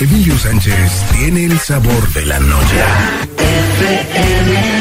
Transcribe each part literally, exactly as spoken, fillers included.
Emilio Sánchez tiene el sabor de la noche. F M.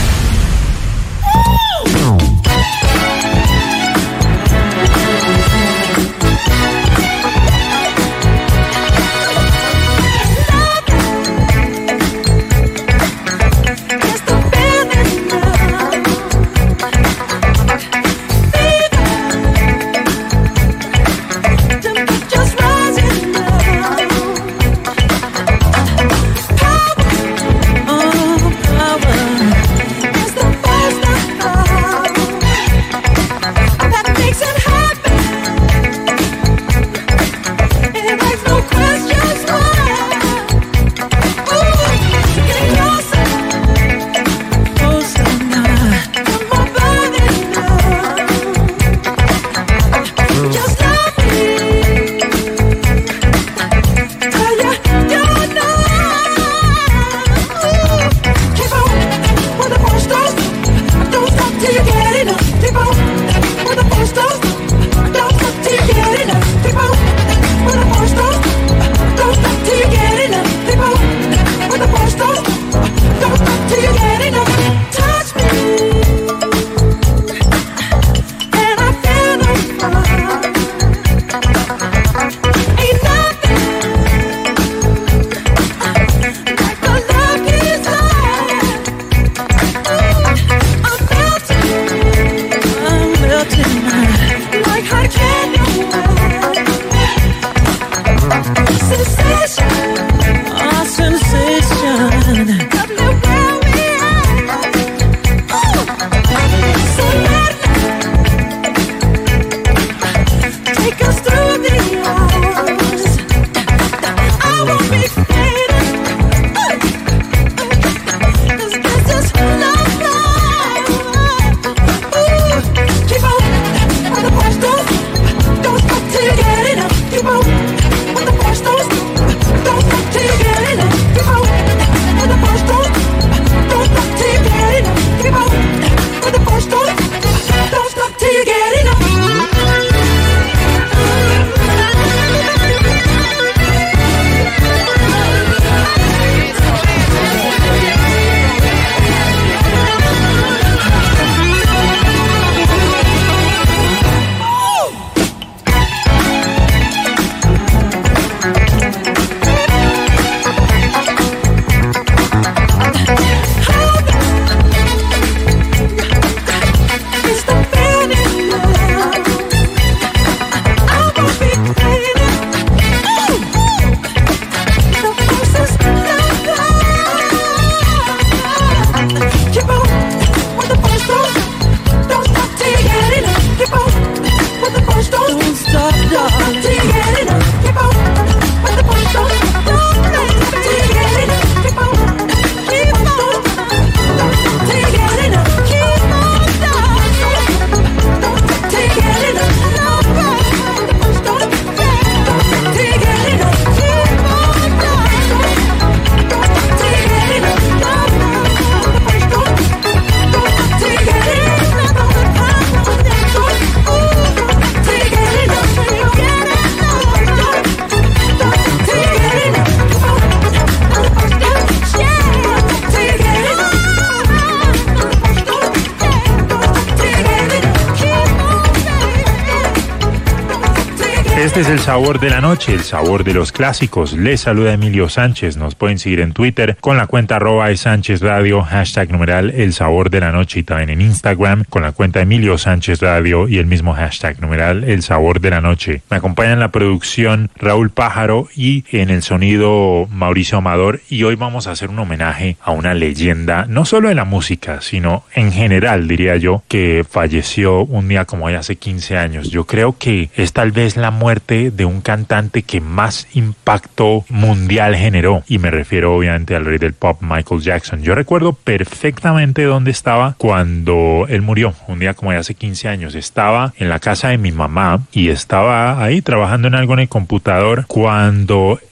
Este es el sabor de la noche, el sabor de los clásicos. Les saluda Emilio Sánchez. Nos pueden seguir en Twitter con la cuenta arroba Sánchez Radio, hashtag numeral el sabor de la noche, y también en Instagram con la cuenta Emilio Sánchez Radio y el mismo hashtag numeral el sabor de la noche. Me acompaña en la producción Raúl Pájaro y en el sonido Mauricio Amador, y hoy vamos a hacer un homenaje a una leyenda, no solo de la música, sino en general, diría yo, que falleció un día como hoy hace quince años. Yo creo que es tal vez la muerte de un cantante que más impacto mundial generó, y me refiero obviamente al rey del pop, Michael Jackson. Yo recuerdo perfectamente dónde estaba cuando él murió, un día como hace quince años. Estaba en la casa de mi mamá y estaba ahí trabajando en algo en el computador cuando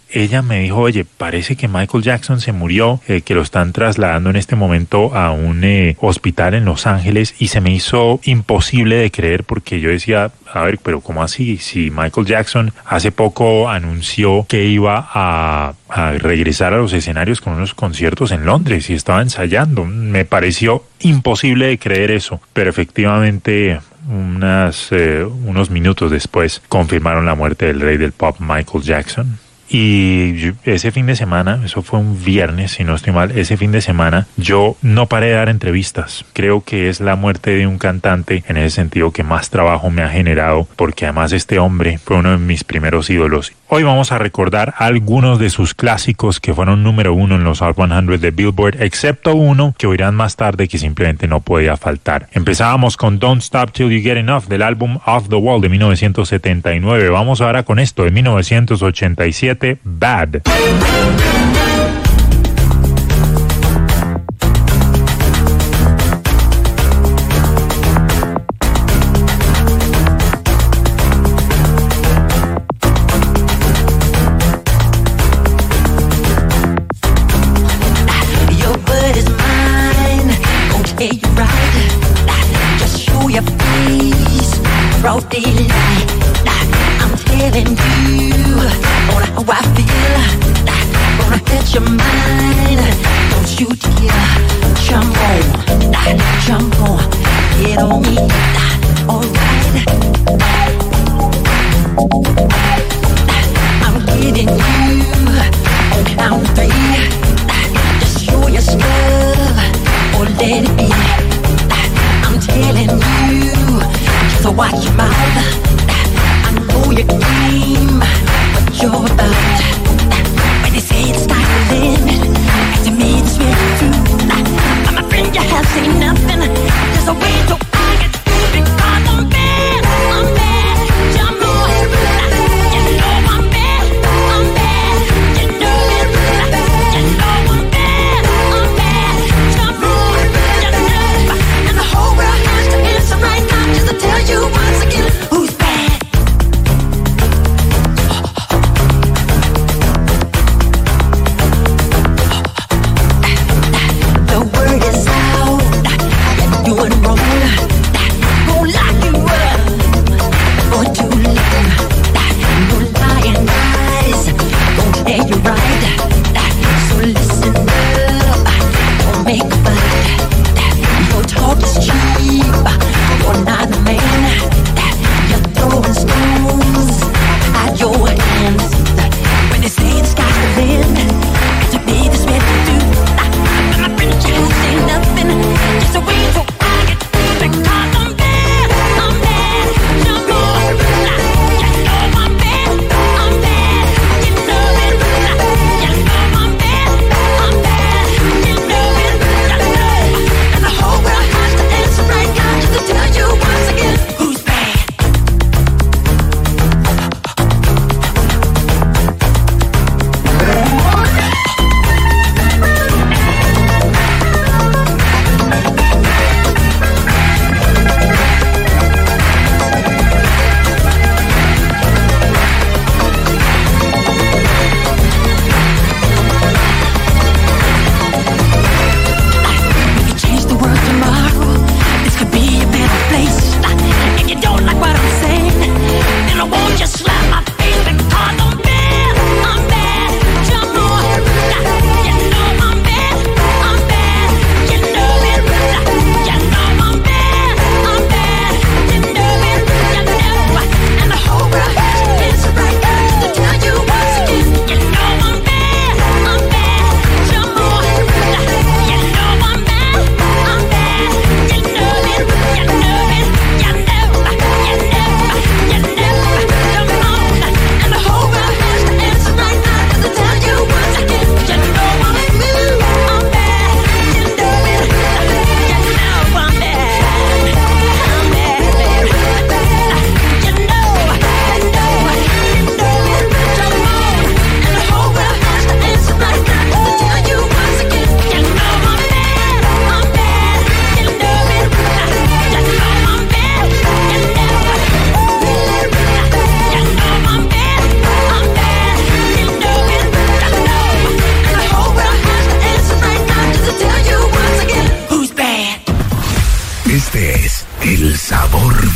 ella me dijo, oye, parece que Michael Jackson se murió, eh, que lo están trasladando en este momento a un eh, hospital en Los Ángeles, y se me hizo imposible de creer porque yo decía, a ver, pero ¿cómo así? Si Michael Jackson hace poco anunció que iba a, a regresar a los escenarios con unos conciertos en Londres y estaba ensayando, me pareció imposible de creer eso, pero efectivamente unas, eh, unos minutos después confirmaron la muerte del rey del pop, Michael Jackson. Y ese fin de semana, eso fue un viernes, si no estoy mal, ese fin de semana yo no paré de dar entrevistas. Creo que es la muerte de un cantante, en ese sentido, que más trabajo me ha generado, porque además este hombre fue uno de mis primeros ídolos. Hoy vamos a recordar algunos de sus clásicos que fueron número uno en los Hot cien de Billboard, excepto uno que oirán más tarde que simplemente no podía faltar. Empezábamos con Don't Stop Till You Get Enough del álbum Off the Wall de mil novecientos setenta y nueve. Vamos ahora con esto de mil novecientos ochenta y siete. Bad.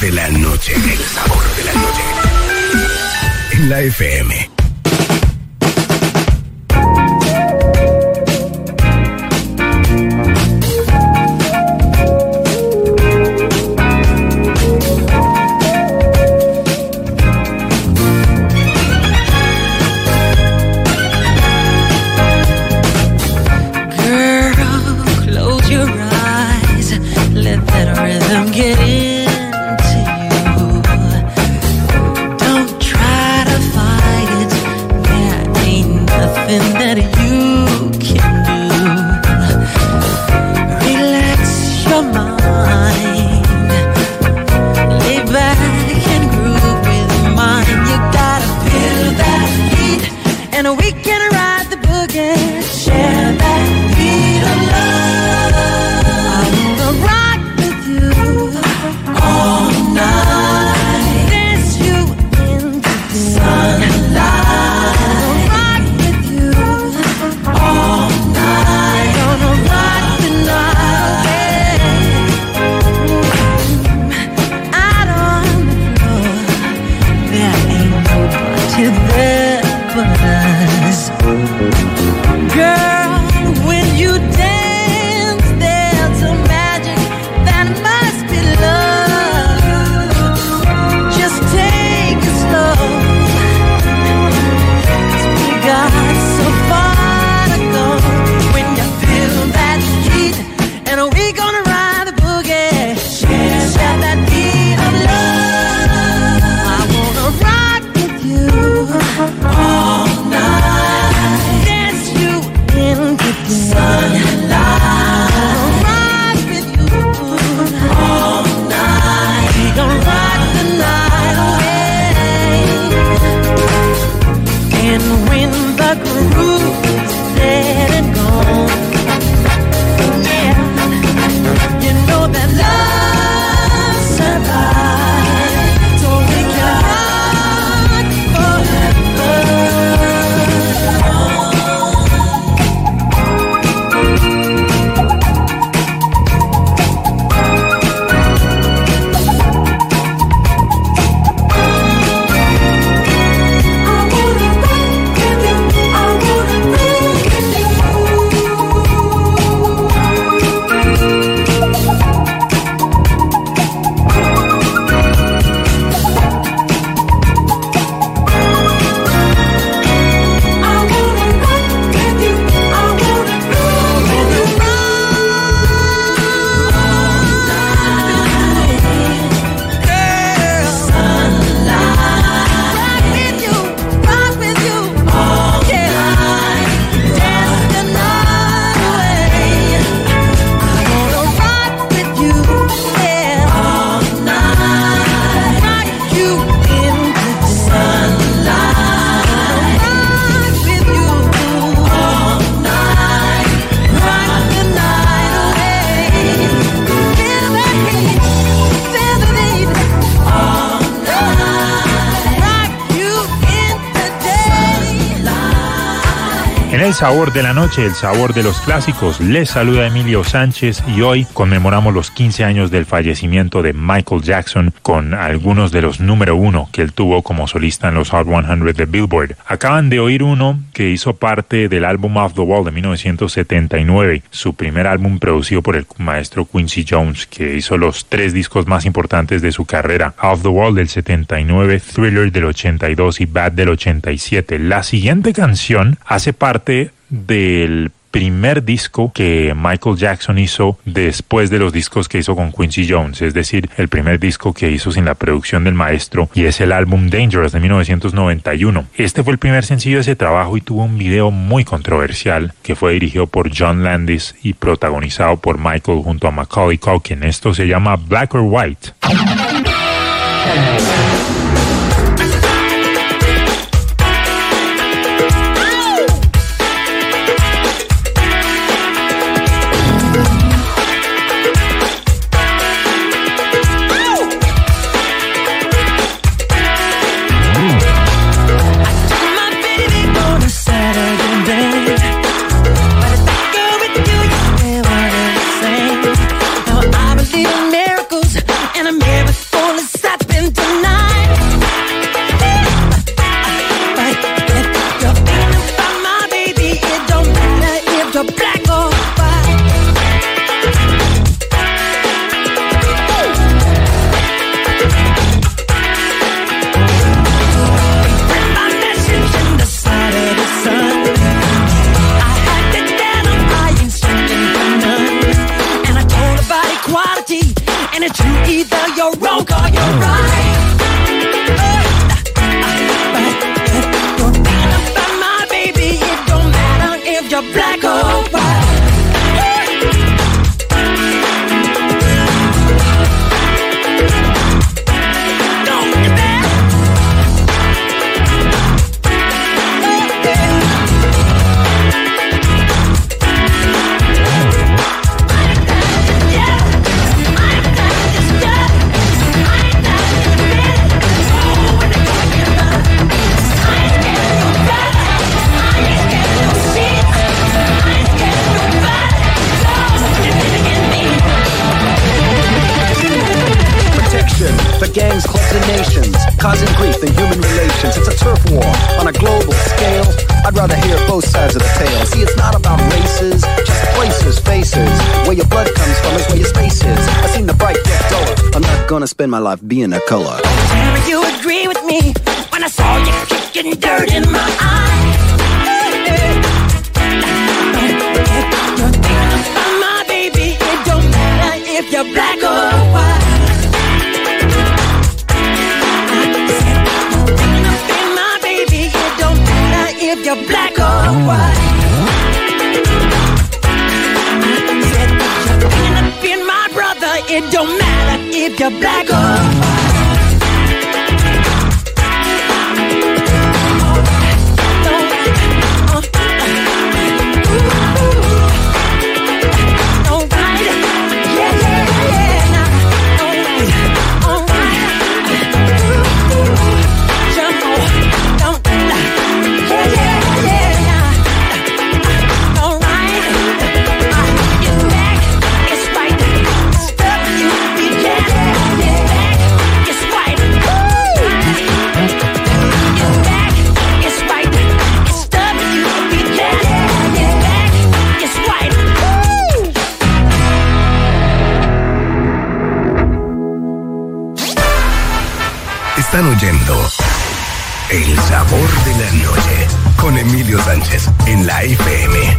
de la noche. El sabor de la noche. En la F M. Get into you. Don't try to fight it. There ain't nothing that you can do. Relax your mind. Lay back and groove with mine. You gotta feel that heat, and we can ride the boogie. Share that beat of love. I wanna rock all night, dance you into the sunlight. Rock with you all night. Gonna rock the night away. Out on the floor, there ain't nobody there but us. Girl, when you dance, there's a magic that must be love. Just take it slow, 'cause we got so far to go. When you feel that heat, and we gonna ride the boogie. Share, share that beat of love. I wanna rock with you all night. Dance you into the sunlight. Rock with you all night. We gon' rock the night away. And when the groove is dead and gone, yeah, you know that love survives. So we can rock forever. El sabor de la noche, el sabor de los clásicos. Les saluda Emilio Sánchez y hoy conmemoramos los quince años del fallecimiento de Michael Jackson con algunos de los número uno que él tuvo como solista en los Hot cien de Billboard. Acaban de oír uno que hizo parte del álbum Off the Wall de mil novecientos setenta y nueve, su primer álbum producido por el maestro Quincy Jones, que hizo los tres discos más importantes de su carrera: Off the Wall del setenta y nueve, Thriller del ochenta y dos y Bad del ochenta y siete. La siguiente canción hace parte del primer disco que Michael Jackson hizo después de los discos que hizo con Quincy Jones, es decir, el primer disco que hizo sin la producción del maestro, y es el álbum Dangerous de mil novecientos noventa y uno. Este fue el primer sencillo de ese trabajo y tuvo un video muy controversial que fue dirigido por John Landis y protagonizado por Michael junto a Macaulay Culkin. Esto se llama Black or White. Miracles, and I'm here before the you're black or white. For gangs, clubs, and nations, causing grief in human relations. It's a turf war on a global scale. I'd rather hear both sides of the tale. See, it's not about races, just places, faces. Where your blood comes from is where your space is. I seen the bright get duller. I'm not gonna spend my life being a color. Tell me you agree with me when I saw you kicking dirt in my eye. You're thinking about my baby. It don't matter if you're black or white. If you're black or white, said you're thinking of being my brother. It don't matter if you're black or white. Están oyendo El Sabor de la Noche con Emilio Sánchez en la F M.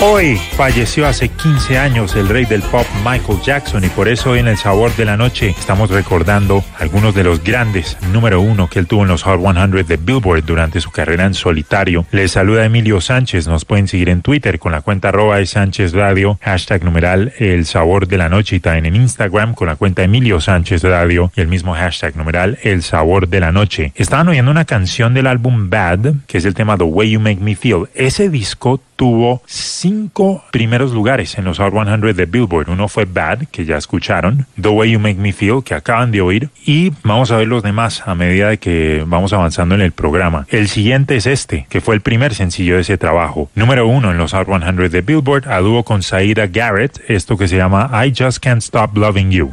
Hoy falleció hace quince años el rey del pop Michael Jackson y por eso hoy en El Sabor de la Noche estamos recordando algunos de los grandes número uno que él tuvo en los Hot cien de Billboard durante su carrera en solitario. Les saluda Emilio Sánchez, nos pueden seguir en Twitter con la cuenta arroba de Sánchez Radio, hashtag numeral El Sabor de la Noche y también en Instagram con la cuenta Emilio Sánchez Radio y el mismo hashtag numeral El Sabor de la Noche. Estaban oyendo una canción del álbum Bad, que es el tema The Way You Make Me Feel. Ese disco tuvo cinco primeros lugares en los Hot cien de Billboard. Uno fue Bad, que ya escucharon, The Way You Make Me Feel, que acaban de oír, y vamos a ver los demás a medida de que vamos avanzando en el programa. El siguiente es este, que fue el primer sencillo de ese trabajo. Número uno en los Hot cien de Billboard, a dúo con Saida Garrett, esto que se llama I Just Can't Stop Loving You.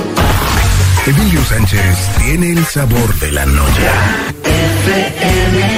Emilio Sánchez tiene el sabor de la noche. F M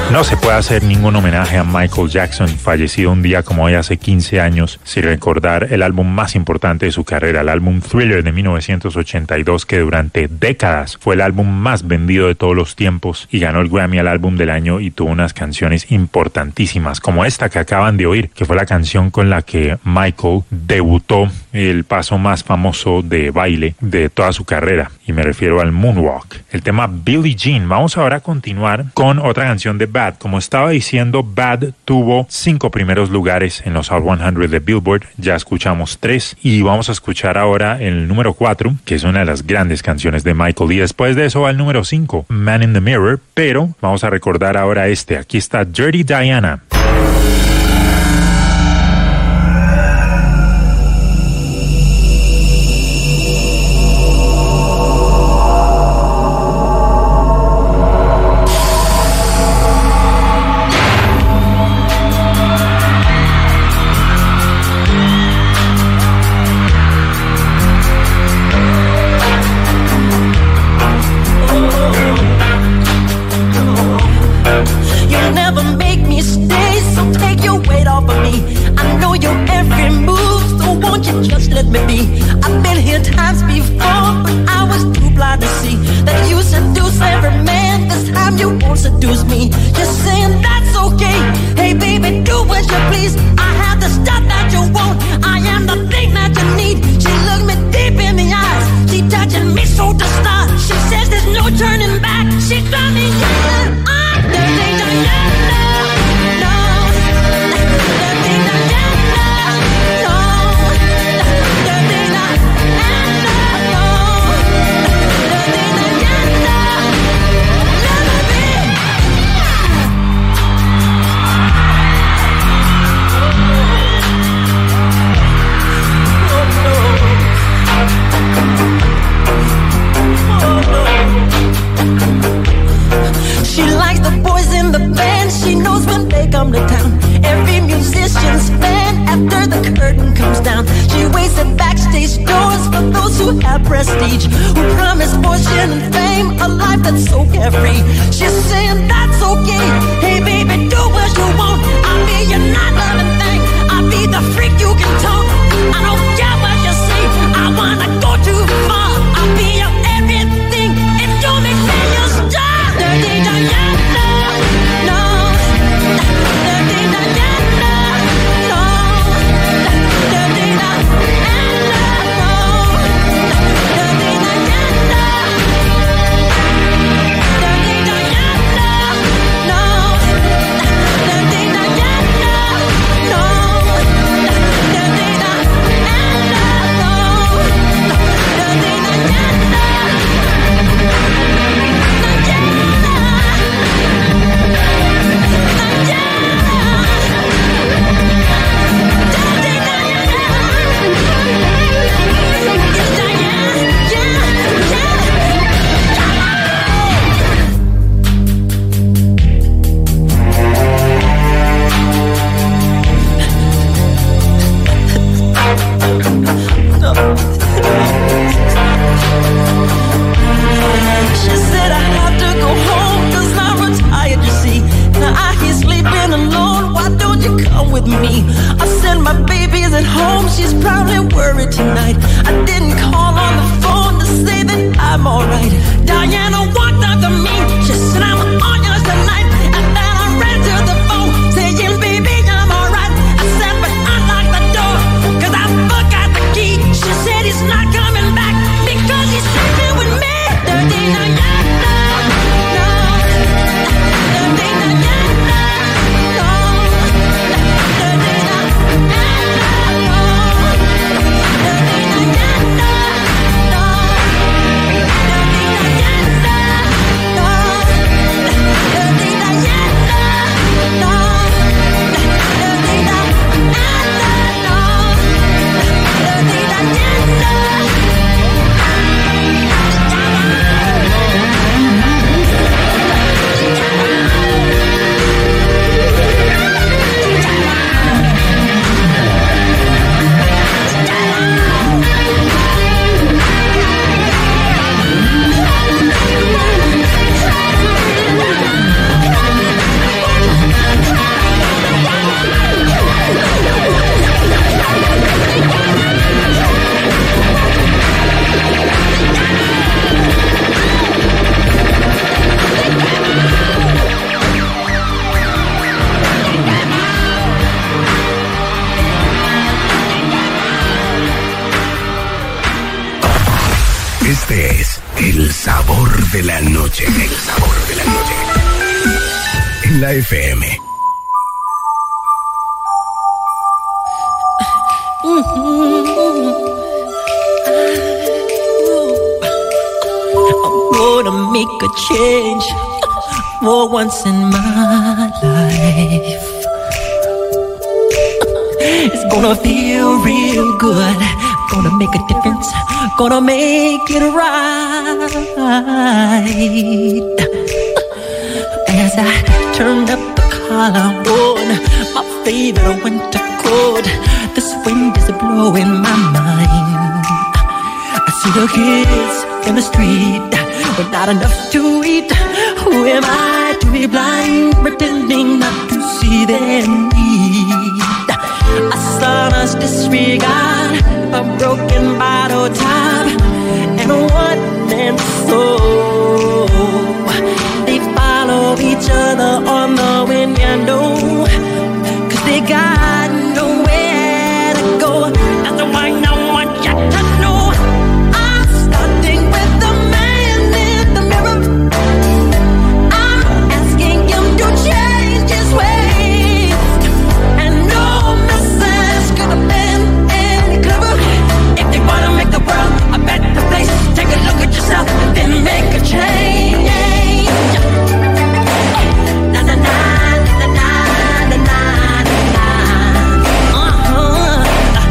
No se puede hacer ningún homenaje a Michael Jackson, fallecido un día como hoy hace quince años, sin recordar el álbum más importante de su carrera, el álbum Thriller de mil novecientos ochenta y dos, que durante décadas fue el álbum más vendido de todos los tiempos y ganó el Grammy al álbum del año y tuvo unas canciones importantísimas, como esta que acaban de oír, que fue la canción con la que Michael debutó el paso más famoso de baile de toda su carrera, y me refiero al Moonwalk, el tema Billie Jean. Vamos ahora a continuar con otra canción de Bad. Como estaba diciendo, Bad tuvo cinco primeros lugares en los Hot cien de Billboard, ya escuchamos tres, y vamos a escuchar ahora el número cuatro, que es una de las grandes canciones de Michael, y después de eso va el número cinco, Man in the Mirror, pero vamos a recordar ahora este. Aquí está Dirty Diana. de la noche. El sabor de la noche. En la F M. I'm gonna make a change for once in my life. It's gonna feel real good. Gonna make a difference. Gonna make it right. As I turned up the collar on my favorite winter coat, this wind is blowing my mind. I see the kids in the street with not enough to eat. Who am I to be blind, pretending not to see their need? A son's disregard, a broken bottle top, and a one-man soul. They follow each other on the wind, you know, 'cause they got nowhere to go. That's why I want you to know I'm starting with the man in the mirror. I'm asking him to change his ways, and no message could have been any clearer. If you wanna make the world a better place, take a look at yourself, then make a change. Na na na na na na na na. Uh-huh.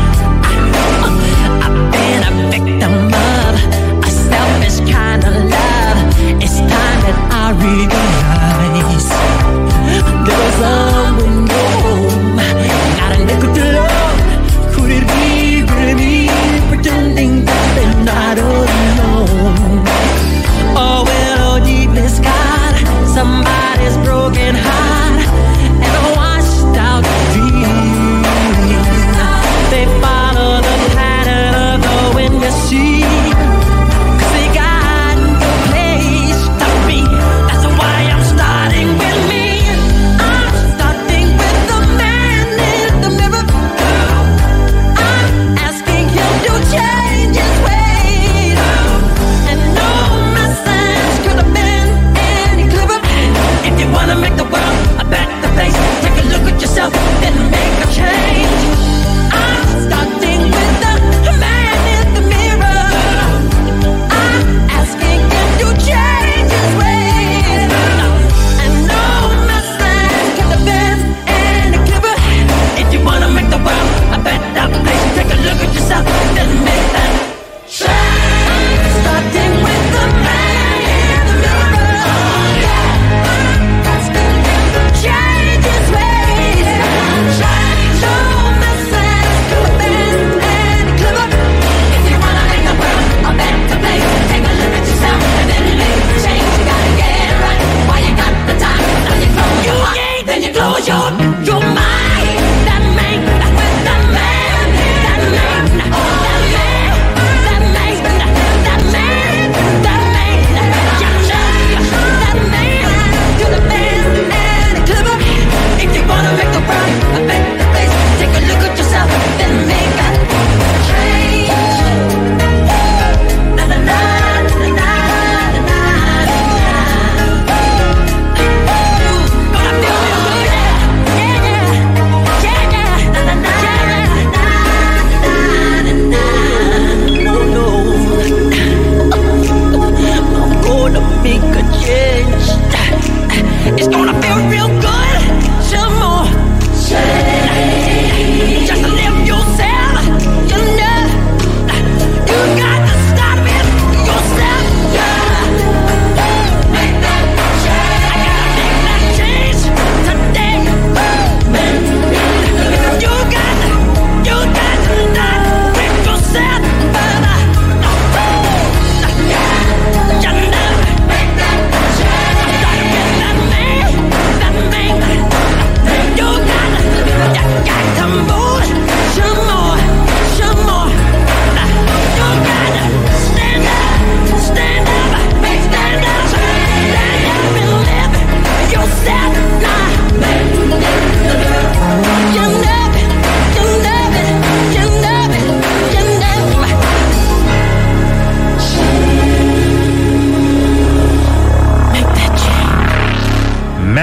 I've been a victim of a selfish kind of love. It's time that I realize there was someone home, not a nickel to love. Could it be really me pretending that they're not alone? Oh well, deep in God, somebody's broken heart and a washed out dream. They follow the pattern of the wind, you see, 'cause they got no place to be. That's why I'm starting with me. I'm starting with the man in the mirror. I'm asking him to change his ways, and no message could have been any clearer. If you wanna make the world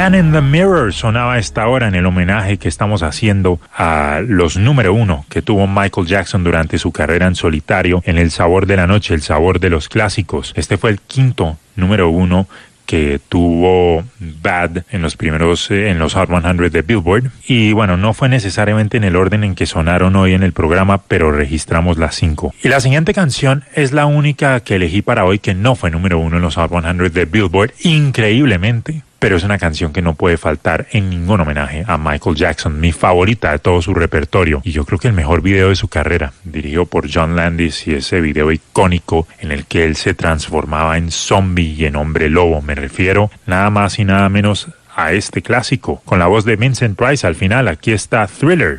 Man in the Mirror sonaba a esta hora en el homenaje que estamos haciendo a los número uno que tuvo Michael Jackson durante su carrera en solitario en El Sabor de la Noche, el sabor de los clásicos. Este fue el quinto número uno que tuvo Bad en los primeros, eh, en los Hot cien de Billboard. Y bueno, no fue necesariamente en el orden en que sonaron hoy en el programa, pero registramos las cinco. Y la siguiente canción es la única que elegí para hoy que no fue número uno en los Hot cien de Billboard, increíblemente. Pero es una canción que no puede faltar en ningún homenaje a Michael Jackson, mi favorita de todo su repertorio, y yo creo que el mejor video de su carrera, dirigido por John Landis, y ese video icónico en el que él se transformaba en zombie y en hombre lobo. Me refiero nada más y nada menos a este clásico, con la voz de Vincent Price al final. Aquí está Thriller.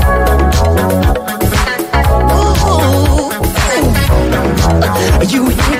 You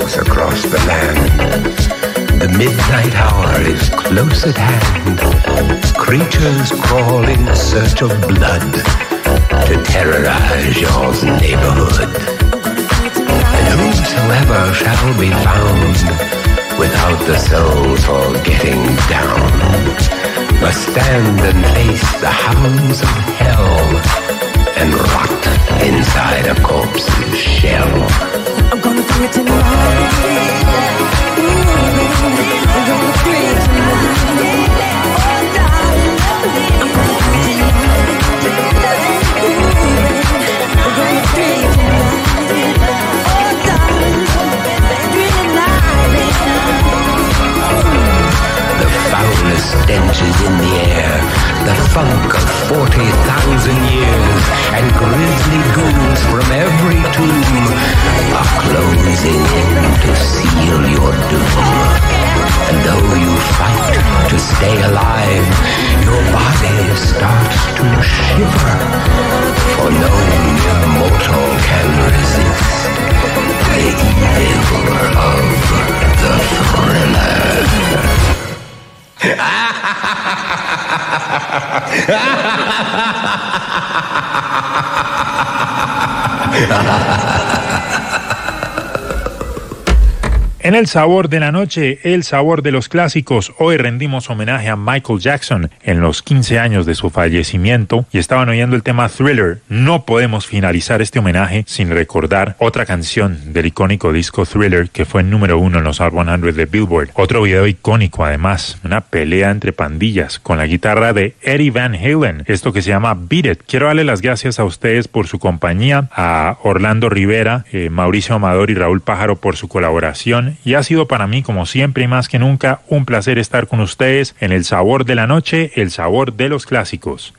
echoes across the land. The midnight hour is close at hand. Creatures crawl in search of blood to terrorize your neighborhood. And whosoever shall be found without the soul for getting down must stand and face the hounds of hell and rot inside a corpse's shell. I'm gonna do it tonight. I'm gonna do it tonight. Oh, darling, I'm gonna do it tonight. I'm gonna do it tonight. Oh, darling, do it tonight. The foulest stench is in the air, the funk of forty thousand years, and grisly ghouls from every tomb are closing in to seal your doom. And though you fight to stay alive, your body starts to shiver, for no mere mortal can resist the evil of the thriller. En El Sabor de la Noche, el sabor de los clásicos, hoy rendimos homenaje a Michael Jackson en los quince años de su fallecimiento y estaban oyendo el tema Thriller. No podemos finalizar este homenaje sin recordar otra canción del icónico disco Thriller que fue número uno en los Hot cien de Billboard. Otro video icónico además, una pelea entre pandillas con la guitarra de Eddie Van Halen, esto que se llama Beat It. Quiero darle las gracias a ustedes por su compañía, a Orlando Rivera, eh, Mauricio Amador y Raúl Pájaro por su colaboración. Y ha sido para mí, como siempre y más que nunca, un placer estar con ustedes en El Sabor de la Noche, el sabor de los clásicos.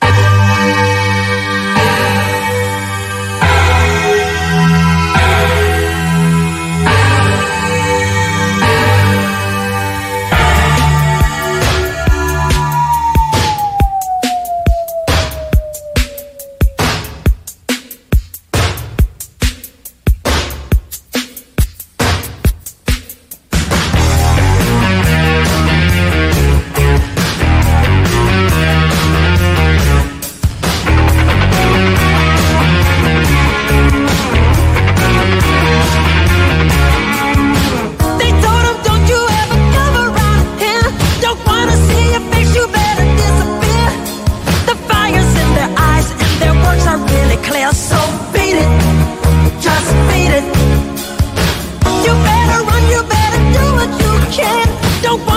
Don't